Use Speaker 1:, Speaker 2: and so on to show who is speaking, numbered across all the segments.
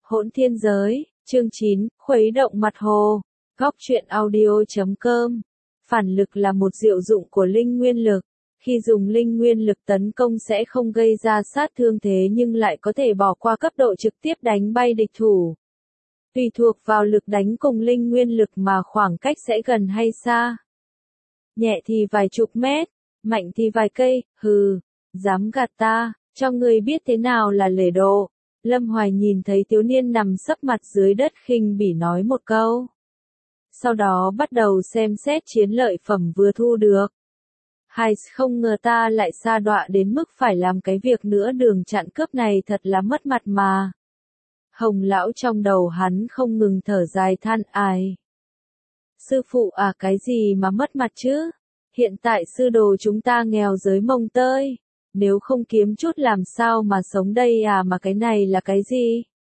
Speaker 1: Hỗn thiên giới, chương 9, khuấy động mặt hồ. Góc truyện audio.com. Phản lực là một diệu dụng của linh nguyên lực. Khi dùng linh nguyên lực tấn công sẽ không gây ra sát thương thế nhưng lại có thể bỏ qua cấp độ trực tiếp đánh bay địch thủ. Tùy thuộc vào lực đánh cùng linh nguyên lực mà khoảng cách sẽ gần hay xa. Nhẹ thì vài chục mét, mạnh thì vài cây, dám gạt ta, cho ngươi biết thế nào là lễ độ. Lâm Hoài nhìn thấy thiếu niên nằm sấp mặt dưới đất khinh bỉ nói một câu. Sau đó bắt đầu xem xét chiến lợi phẩm vừa thu được. Không ngờ ta lại sa đọa đến mức phải làm cái việc nữa đường chặn cướp này thật là mất mặt mà. Hồng lão trong đầu hắn không ngừng thở dài than ai. Sư phụ à, cái gì mà mất mặt chứ? Hiện tại sư đồ chúng ta nghèo dưới mồng tơi. Nếu không kiếm chút làm sao mà sống đây à, mà cái này là cái gì?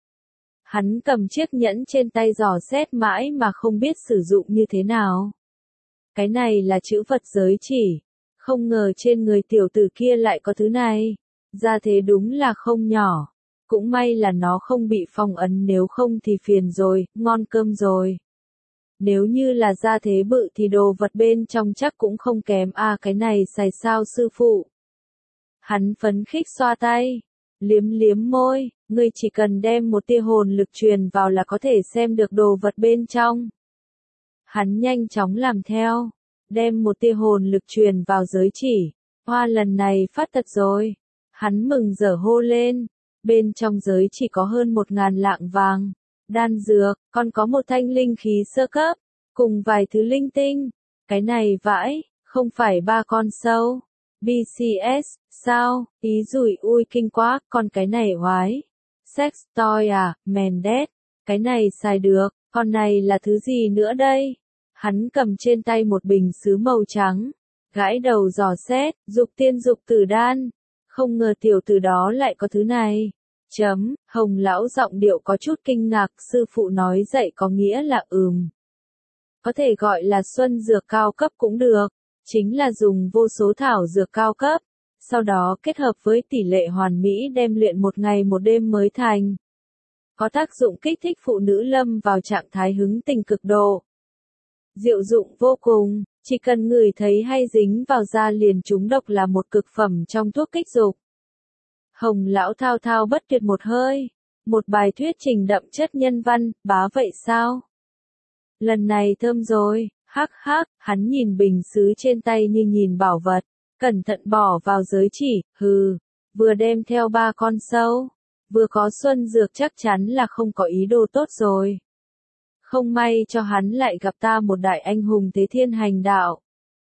Speaker 1: Hắn cầm chiếc nhẫn trên tay dò xét mãi mà không biết sử dụng như thế nào. Cái này là chữ vật giới chỉ. Không ngờ trên người tiểu tử kia lại có thứ này. Ra thế đúng là không nhỏ. Cũng may là nó không bị phong ấn, nếu không thì phiền rồi, ngon cơm rồi. Nếu như là ra thế bự thì đồ vật bên trong chắc cũng không kém à, cái này xài sao sư phụ? Hắn phấn khích xoa tay, liếm liếm môi, ngươi chỉ cần đem một tia hồn lực truyền vào là có thể xem được đồ vật bên trong. Hắn nhanh chóng làm theo, đem một tia hồn lực truyền vào giới chỉ. Hoa lần này phát tật rồi. Hắn mừng rỡ hô lên. Bên trong giới chỉ có hơn 1000 lạng vàng, đan dược, còn có một thanh linh khí sơ cấp, cùng vài thứ linh tinh. Cái này vãi, không phải 3 con sâu. BCS, sao, ý rủi ui kinh quá, còn cái này oái. Sex toy à, Mendes, cái này xài được, còn này là thứ gì nữa đây? Hắn cầm trên tay một bình sứ màu trắng, gãi đầu dò xét, dục tiên dục tử đan. Không ngờ tiểu tử đó lại có thứ này. Hồng lão giọng điệu có chút kinh ngạc, sư phụ nói dậy có nghĩa là có thể gọi là xuân dược cao cấp cũng được. Chính là dùng vô số thảo dược cao cấp, sau đó kết hợp với tỷ lệ hoàn mỹ đem luyện một ngày một đêm mới thành. Có tác dụng kích thích phụ nữ lâm vào trạng thái hứng tình cực độ. Diệu dụng vô cùng, chỉ cần ngửi thấy hay dính vào da liền trúng độc là một cực phẩm trong thuốc kích dục. Hồng lão thao thao bất tuyệt một hơi, một bài thuyết trình đậm chất nhân văn, bá vậy sao? Lần này thơm rồi. Hắn nhìn bình sứ trên tay như nhìn bảo vật, cẩn thận bỏ vào giới chỉ, vừa đem theo 3 con sâu, vừa có xuân dược chắc chắn là không có ý đồ tốt rồi. Không may cho hắn lại gặp ta một đại anh hùng thế thiên hành đạo.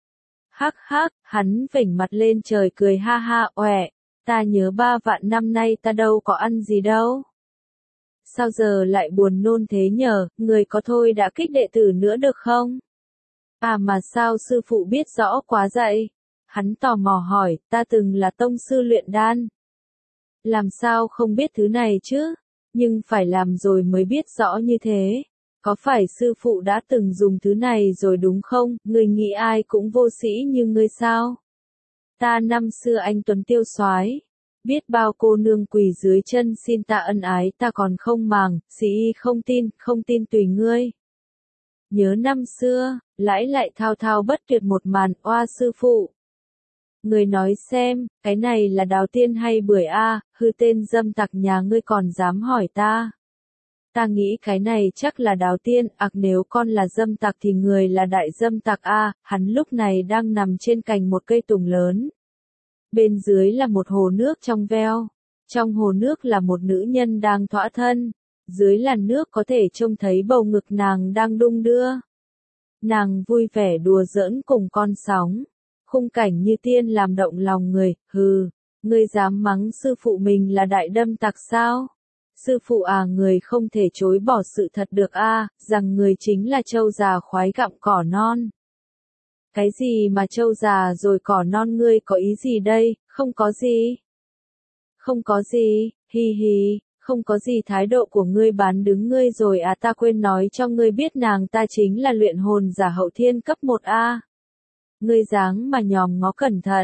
Speaker 1: Hắn vểnh mặt lên trời cười ha ha oẻ, ta nhớ 3 vạn năm nay ta đâu có ăn gì đâu. Sao giờ lại buồn nôn thế nhờ, người có thôi đã kích đệ tử nữa được không? À mà sao sư phụ biết rõ quá vậy? Hắn tò mò hỏi, ta từng là tông sư luyện đan. Làm sao không biết thứ này chứ? Nhưng phải làm rồi mới biết rõ như thế. Có phải sư phụ đã từng dùng thứ này rồi đúng không? Người nghĩ ai cũng vô sĩ như ngươi sao? Ta năm xưa anh tuấn tiêu soái, biết bao cô nương quỳ dưới chân xin ta ân ái ta còn không màng, sĩ không tin tùy ngươi. Nhớ năm xưa, lại thao thao bất tuyệt một màn, oa sư phụ. Người nói xem, cái này là đào tiên hay bưởi a? Hư tên dâm tặc nhà ngươi còn dám hỏi ta. Ta nghĩ cái này chắc là đào tiên, nếu con là dâm tặc thì người là đại dâm tặc a. Hắn lúc này đang nằm trên cành một cây tùng lớn. Bên dưới là một hồ nước trong veo. Trong hồ nước là một nữ nhân đang thõa thân. Dưới làn nước có thể trông thấy bầu ngực nàng đang đung đưa. Nàng vui vẻ đùa giỡn cùng con sóng. Khung cảnh như tiên làm động lòng người, ngươi dám mắng sư phụ mình là đại đâm tặc sao? Sư phụ à, người không thể chối bỏ sự thật được a, rằng người chính là trâu già khoái gặm cỏ non. Cái gì mà trâu già rồi cỏ non, ngươi có ý gì đây? Không có gì. Không có gì, không có gì, thái độ của ngươi bán đứng ngươi rồi à, ta quên nói cho ngươi biết nàng ta chính là luyện hồn giả hậu thiên cấp 1 a. Ngươi dáng mà nhòm ngó cẩn thận,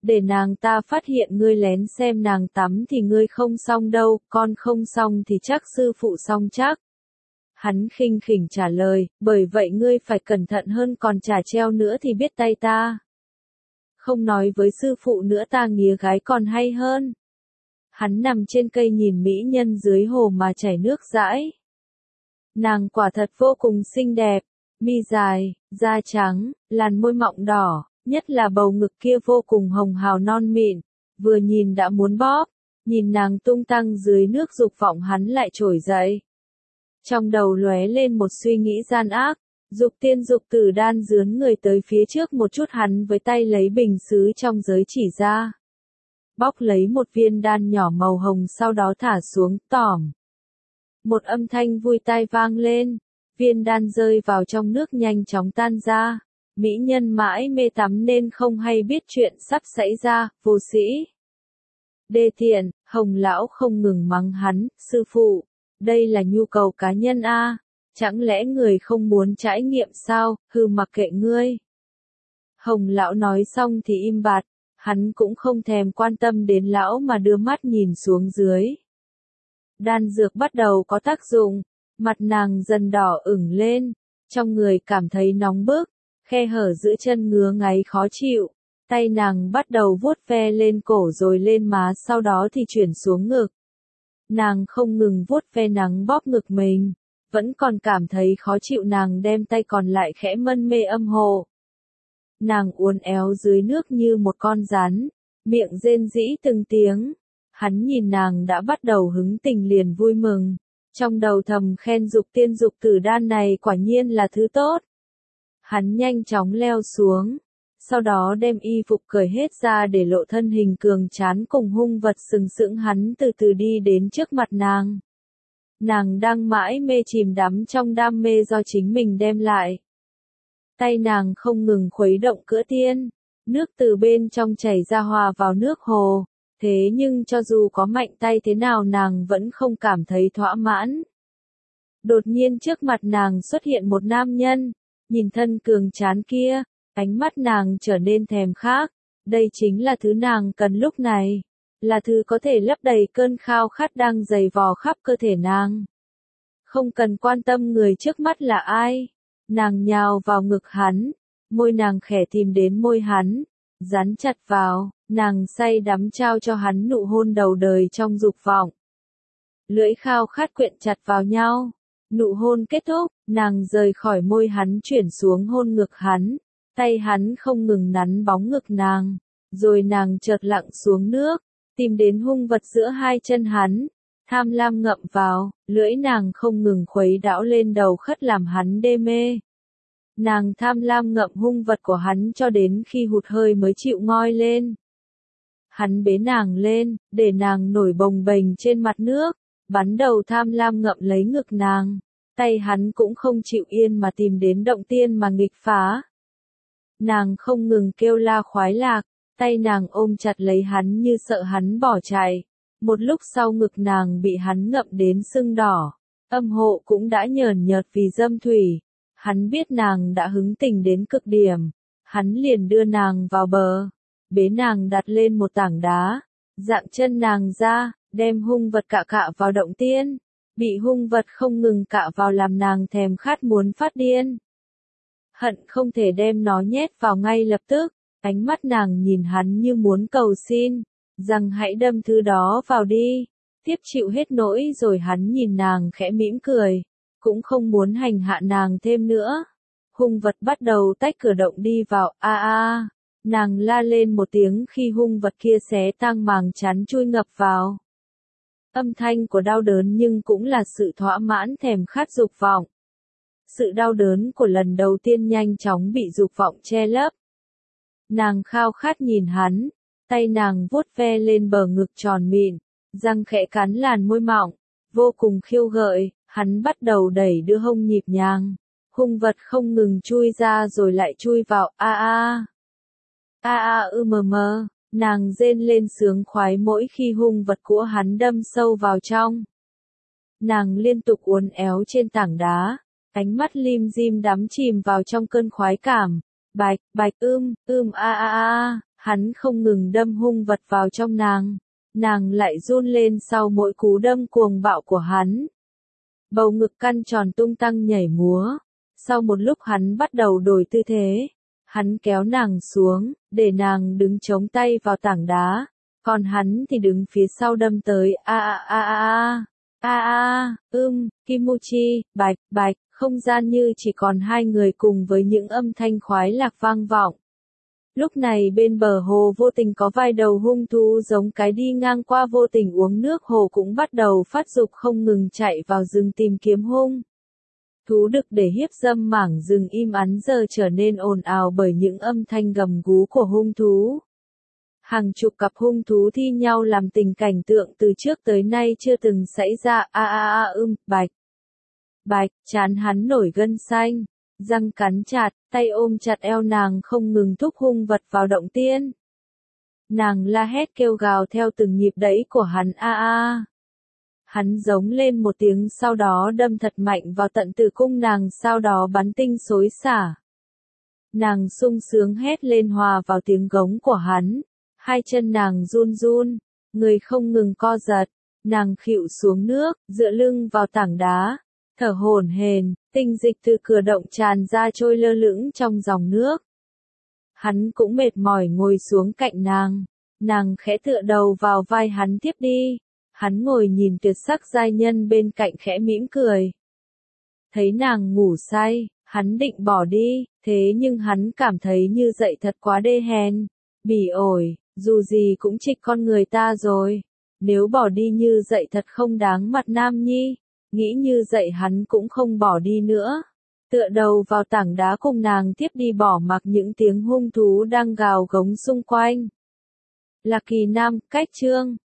Speaker 1: để nàng ta phát hiện ngươi lén xem nàng tắm thì ngươi không xong đâu, con không xong thì chắc sư phụ xong chắc. Hắn khinh khỉnh trả lời, bởi vậy ngươi phải cẩn thận hơn, còn chả treo nữa thì biết tay ta. Không nói với sư phụ nữa, ta nghía gái còn hay hơn. Hắn nằm trên cây nhìn mỹ nhân dưới hồ mà chảy nước dãi. Nàng quả thật vô cùng xinh đẹp, mi dài, da trắng, làn môi mọng đỏ, nhất là bầu ngực kia vô cùng hồng hào non mịn, vừa nhìn đã muốn bóp. Nhìn nàng tung tăng dưới nước, dục vọng hắn lại trỗi dậy. Trong đầu lóe lên một suy nghĩ gian ác, dục tiên dục tử đan dướn người tới phía trước một chút, hắn với tay lấy bình sứ trong giới chỉ ra. Bóc lấy một viên đan nhỏ màu hồng, sau đó thả xuống, tỏm. Một âm thanh vui tai vang lên, viên đan rơi vào trong nước nhanh chóng tan ra. Mỹ nhân mãi mê tắm nên không hay biết chuyện sắp xảy ra, vô sĩ. Đê tiện, Hồng lão không ngừng mắng hắn, sư phụ, đây là nhu cầu cá nhân a, chẳng lẽ người không muốn trải nghiệm sao, hừ mặc kệ ngươi. Hồng lão nói xong thì im bặt, hắn cũng không thèm quan tâm đến lão mà đưa mắt nhìn xuống dưới. Đan dược bắt đầu có tác dụng, mặt nàng dần đỏ ửng lên, trong người cảm thấy nóng bức, khe hở giữa chân ngứa ngáy khó chịu, tay nàng bắt đầu vuốt ve lên cổ rồi lên má, sau đó thì chuyển xuống ngực. Nàng không ngừng vuốt ve nắng bóp ngực mình, vẫn còn cảm thấy khó chịu, nàng đem tay còn lại khẽ mân mê âm hộ. Nàng uốn éo dưới nước như một con rắn, miệng rên rỉ từng tiếng. Hắn nhìn nàng đã bắt đầu hứng tình liền vui mừng, trong đầu thầm khen dục tiên dục tử đan này quả nhiên là thứ tốt. Hắn nhanh chóng leo xuống, sau đó đem y phục cởi hết ra để lộ thân hình cường tráng cùng hung vật sừng sững. Hắn từ từ đi đến trước mặt nàng. Nàng đang mãi mê chìm đắm trong đam mê do chính mình đem lại. Tay nàng không ngừng khuấy động cữa tiên, nước từ bên trong chảy ra hòa vào nước hồ. Thế nhưng cho dù có mạnh tay thế nào nàng vẫn không cảm thấy thỏa mãn. Đột nhiên trước mặt nàng xuất hiện một nam nhân, nhìn thân cường tráng kia, ánh mắt nàng trở nên thèm khát. Đây chính là thứ nàng cần lúc này, là thứ có thể lấp đầy cơn khao khát đang dày vò khắp cơ thể nàng. Không cần quan tâm người trước mắt là ai, nàng nhào vào ngực hắn, môi nàng khẽ tìm đến môi hắn, dán chặt vào. Nàng say đắm trao cho hắn nụ hôn đầu đời trong dục vọng. Lưỡi khao khát quyện chặt vào nhau. Nụ hôn kết thúc, nàng rời khỏi môi hắn chuyển xuống hôn ngực hắn. Tay hắn không ngừng nắn bóng ngực nàng. Rồi nàng chợt lặn xuống nước, tìm đến hung vật giữa hai chân hắn. Tham lam ngậm vào, lưỡi nàng không ngừng khuấy đảo lên đầu khất làm hắn đê mê. Nàng tham lam ngậm hung vật của hắn cho đến khi hụt hơi mới chịu ngoi lên. Hắn bế nàng lên, để nàng nổi bồng bềnh trên mặt nước, bắn đầu tham lam ngậm lấy ngực nàng. Tay hắn cũng không chịu yên mà tìm đến động tiên mà nghịch phá. Nàng không ngừng kêu la khoái lạc, tay nàng ôm chặt lấy hắn như sợ hắn bỏ chạy. Một lúc sau ngực nàng bị hắn ngậm đến sưng đỏ, âm hộ cũng đã nhờn nhợt vì dâm thủy. Hắn biết nàng đã hứng tình đến cực điểm, hắn liền đưa nàng vào bờ. Bế nàng đặt lên một tảng đá, dạng chân nàng ra, đem hung vật cạ vào động tiên. Bị hung vật không ngừng cạ vào làm nàng thèm khát muốn phát điên. Hận không thể đem nó nhét vào ngay lập tức, ánh mắt nàng nhìn hắn như muốn cầu xin, rằng hãy đâm thứ đó vào đi, tiếp chịu hết nỗi. Rồi hắn nhìn nàng khẽ mỉm cười, cũng không muốn hành hạ nàng thêm nữa. Hung vật bắt đầu tách cửa động đi vào, nàng la lên một tiếng khi hung vật kia xé tang màng chắn chui ngập vào. Âm thanh của đau đớn nhưng cũng là sự thỏa mãn thèm khát dục vọng. Sự đau đớn của lần đầu tiên nhanh chóng bị dục vọng che lấp. Nàng khao khát nhìn hắn, tay nàng vuốt ve lên bờ ngực tròn mịn, răng khẽ cắn làn môi mọng, vô cùng khiêu gợi. Hắn bắt đầu đẩy đưa hông nhịp nhàng. Hung vật không ngừng chui ra rồi lại chui vào, nàng rên lên sướng khoái mỗi khi hung vật của hắn đâm sâu vào trong. Nàng liên tục uốn éo trên tảng đá, ánh mắt lim dim đắm chìm vào trong cơn khoái cảm. Bạch, Hắn không ngừng đâm hung vật vào trong nàng. Nàng lại run lên sau mỗi cú đâm cuồng bạo của hắn. Bầu ngực căn tròn tung tăng nhảy múa. Sau một lúc hắn bắt đầu đổi tư thế. Hắn kéo nàng xuống, để nàng đứng chống tay vào tảng đá. Còn hắn thì đứng phía sau đâm tới. Kimuchi, bạch, bạch, không gian như chỉ còn hai người cùng với những âm thanh khoái lạc vang vọng. Lúc này bên bờ hồ vô tình có vài đầu hung thú giống cái đi ngang qua vô tình uống nước hồ cũng bắt đầu phát dục không ngừng chạy vào rừng tìm kiếm hung. Thú đực để hiếp dâm mảng rừng im ắng giờ trở nên ồn ào bởi những âm thanh gầm gú của hung thú. Hàng chục cặp hung thú thi nhau làm tình cảnh tượng từ trước tới nay chưa từng xảy ra. Bạch. Bạch, trán hắn nổi gân xanh, răng cắn chặt, tay ôm chặt eo nàng không ngừng thúc hung vật vào động tiên. Nàng la hét kêu gào theo từng nhịp đẩy của hắn. Hắn giống lên một tiếng sau đó đâm thật mạnh vào tận tử cung nàng sau đó bắn tinh xối xả. Nàng sung sướng hét lên hòa vào tiếng gống của hắn. Hai chân nàng run run, người không ngừng co giật, nàng khuỵu xuống nước, dựa lưng vào tảng đá, thở hổn hển, tinh dịch từ cửa động tràn ra trôi lơ lửng trong dòng nước. Hắn cũng mệt mỏi ngồi xuống cạnh nàng khẽ tựa đầu vào vai hắn tiếp đi. Hắn ngồi nhìn tuyệt sắc giai nhân bên cạnh khẽ mỉm cười. Thấy nàng ngủ say, hắn định bỏ đi, thế nhưng hắn cảm thấy như vậy thật quá đê hèn, bỉ ổi. Dù gì cũng trịch con người ta rồi. Nếu bỏ đi như vậy thật không đáng mặt nam nhi. Nghĩ như vậy hắn cũng không bỏ đi nữa. Tựa đầu vào tảng đá cùng nàng tiếp đi bỏ mặc những tiếng hung thú đang gào gống xung quanh. Lạc Kỳ Nam, cách chương